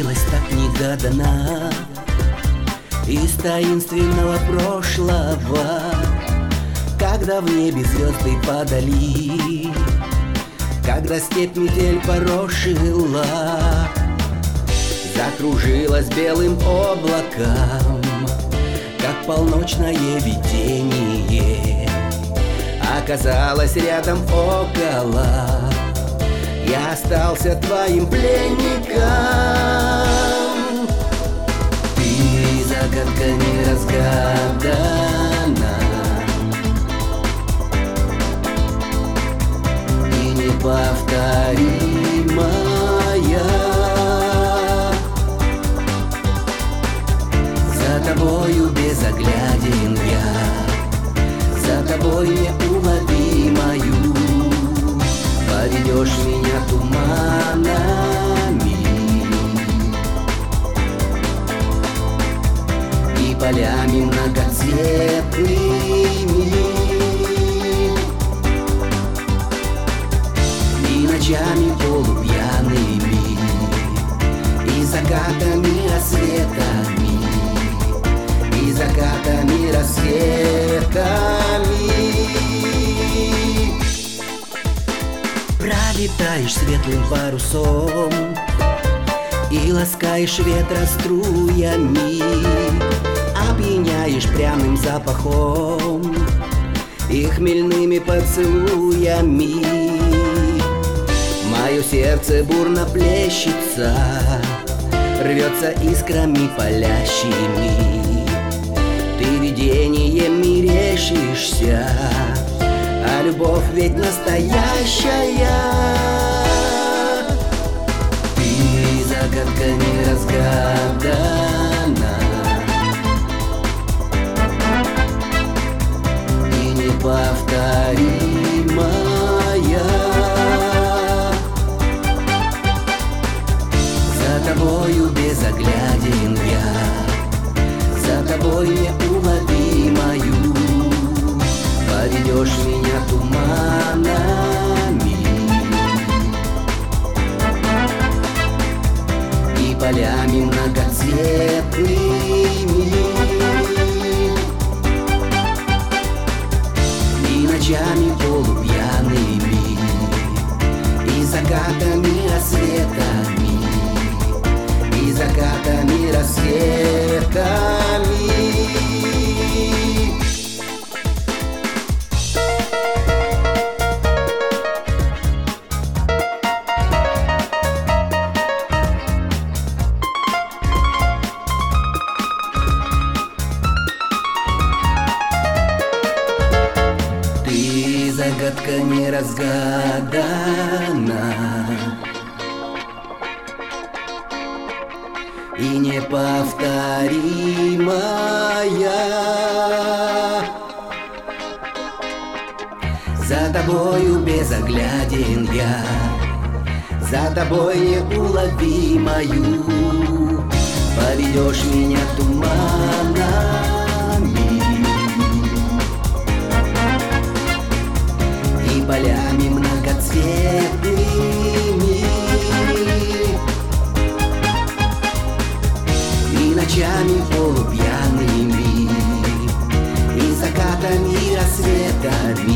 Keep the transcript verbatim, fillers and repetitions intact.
явилась так негаданно из таинственного прошлого, когда в небе звезды падали, когда степь метель порошила, закружилась белым облаком, как полночное видение. Оказалось рядом около, я остался твоим пленником. Ты загадка неразгадана, и неповторимая. За тобою безогляден я, за тобой неуловимою. Поведешь меня туманами и полями многоцветными, и ночами полупьяными, и закатами рассветами, и закатами рассветами. Пролетаешь светлым парусом и ласкаешь ветра струями, опьяняешь пряным запахом и хмельными поцелуями. Мое сердце бурно плещется, рвется искрами палящими. Ты видением мерещишься, а любовь ведь настоящая. Ты загадка неразгадана, и неповторимая. За тобою безогляден я, за тобой неуловимою. Поведешь меня туманами и полями многоцветными, и ночами полупьяными, и закатами рассветами, и закатами рассветами. Загадка неразгадана, и неповторимая. За тобою безогляден я, за тобой неуловимою. Поведешь меня туманами и полями многоцветными, и ночами полупьяными, и закатами рассветами,